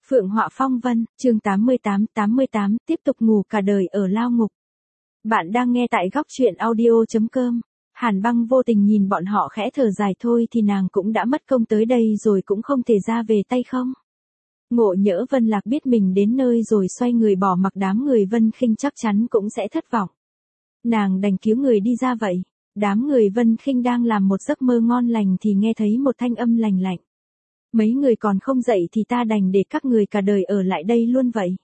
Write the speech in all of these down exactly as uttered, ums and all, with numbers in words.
Phượng Họa Phong Vân, chương tám mươi tám, tám mươi tám, tiếp tục ngủ cả đời ở lao ngục. Bạn đang nghe tại góc truyện audio chấm com. Hàn Băng vô tình nhìn bọn họ khẽ thở dài thôi thì nàng cũng đã mất công tới đây rồi cũng không thể ra về tay không. Ngộ nhỡ Vân Lạc biết mình đến nơi rồi xoay người bỏ mặc đám người Vân Khinh chắc chắn cũng sẽ thất vọng. Nàng đành cứu người đi ra vậy. Đám người Vân Khinh đang làm một giấc mơ ngon lành thì nghe thấy một thanh âm lành lạnh. Mấy người còn không dậy thì ta đành để các người cả đời ở lại đây luôn vậy.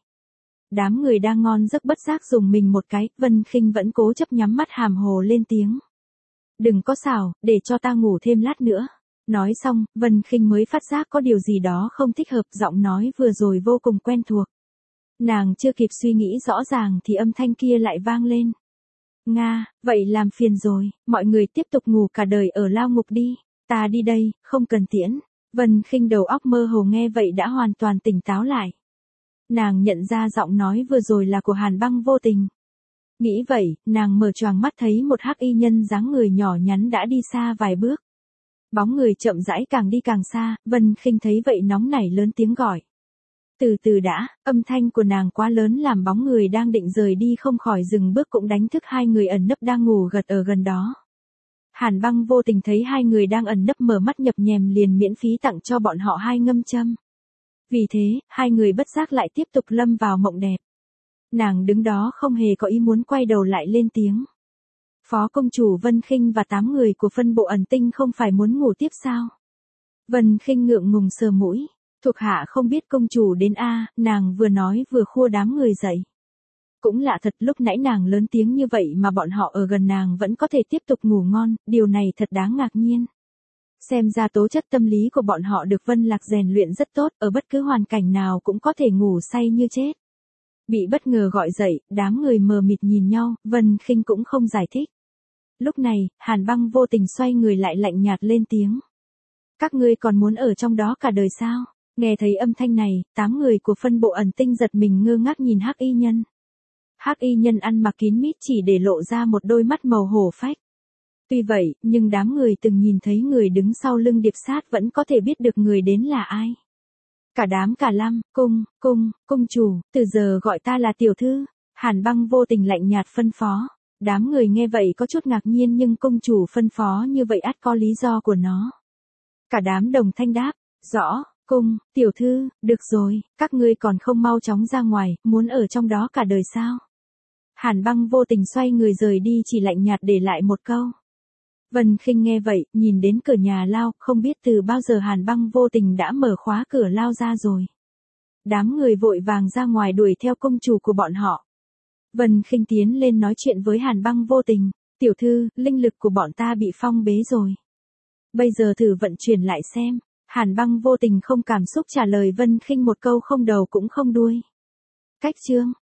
Đám người đang ngon giấc bất giác dùng mình một cái, Vân Khinh vẫn cố chấp nhắm mắt hàm hồ lên tiếng. Đừng có xảo, để cho ta ngủ thêm lát nữa. Nói xong, Vân Khinh mới phát giác có điều gì đó không thích hợp, giọng nói vừa rồi vô cùng quen thuộc. Nàng chưa kịp suy nghĩ rõ ràng thì âm thanh kia lại vang lên. Nga, vậy làm phiền rồi, mọi người tiếp tục ngủ cả đời ở lao ngục đi, ta đi đây, không cần tiễn. Vân Khinh đầu óc mơ hồ nghe vậy đã hoàn toàn tỉnh táo lại. Nàng nhận ra giọng nói vừa rồi là của Hàn Băng vô tình. Nghĩ vậy, nàng mở choàng mắt thấy một hắc y nhân dáng người nhỏ nhắn đã đi xa vài bước. Bóng người chậm rãi càng đi càng xa, Vân Khinh thấy vậy nóng nảy lớn tiếng gọi. Từ từ đã, âm thanh của nàng quá lớn làm bóng người đang định rời đi không khỏi dừng bước cũng đánh thức hai người ẩn nấp đang ngủ gật ở gần đó. Hàn Băng vô tình thấy hai người đang ẩn nấp mở mắt nhập nhèm liền miễn phí tặng cho bọn họ hai ngâm châm. Vì thế, hai người bất giác lại tiếp tục lâm vào mộng đẹp. Nàng đứng đó không hề có ý muốn quay đầu lại lên tiếng. Phó công chủ Vân Khinh và tám người của phân bộ ẩn tinh không phải muốn ngủ tiếp sao? Vân Khinh ngượng ngùng sờ mũi. Thuộc hạ không biết công chủ đến a, nàng vừa nói vừa khua đám người dậy. Cũng lạ thật, lúc nãy nàng lớn tiếng như vậy mà bọn họ ở gần nàng vẫn có thể tiếp tục ngủ ngon, điều này thật đáng ngạc nhiên. Xem ra tố chất tâm lý của bọn họ được Vân Lạc rèn luyện rất tốt, ở bất cứ hoàn cảnh nào cũng có thể ngủ say như chết. Bị bất ngờ gọi dậy, đám người mờ mịt nhìn nhau, Vân Khinh cũng không giải thích. Lúc này, Hàn Băng vô tình xoay người lại lạnh nhạt lên tiếng. Các ngươi còn muốn ở trong đó cả đời sao? Nghe thấy âm thanh này, tám người của phân bộ ẩn tinh giật mình ngơ ngác nhìn hắc y nhân. Hắc y nhân ăn mặc kín mít chỉ để lộ ra một đôi mắt màu hổ phách. Tuy vậy, nhưng đám người từng nhìn thấy người đứng sau lưng Điệp Sát vẫn có thể biết được người đến là ai. Cả đám cả lăm, cung, cung, cung chủ, từ giờ gọi ta là tiểu thư. Hàn Băng vô tình lạnh nhạt phân phó. Đám người nghe vậy có chút ngạc nhiên nhưng cung chủ phân phó như vậy ắt có lý do của nó. Cả đám đồng thanh đáp, rõ. Cung, tiểu thư, được rồi, các ngươi còn không mau chóng ra ngoài, muốn ở trong đó cả đời sao? Hàn Băng vô tình xoay người rời đi chỉ lạnh nhạt để lại một câu. Vân Khinh nghe vậy, nhìn đến cửa nhà lao, không biết từ bao giờ Hàn Băng vô tình đã mở khóa cửa lao ra rồi. Đám người vội vàng ra ngoài đuổi theo công chủ của bọn họ. Vân Khinh tiến lên nói chuyện với Hàn Băng vô tình, tiểu thư, linh lực của bọn ta bị phong bế rồi. Bây giờ thử vận chuyển lại xem. Hàn Băng vô tình không cảm xúc trả lời Vân Khinh một câu không đầu cũng không đuôi. Cách chương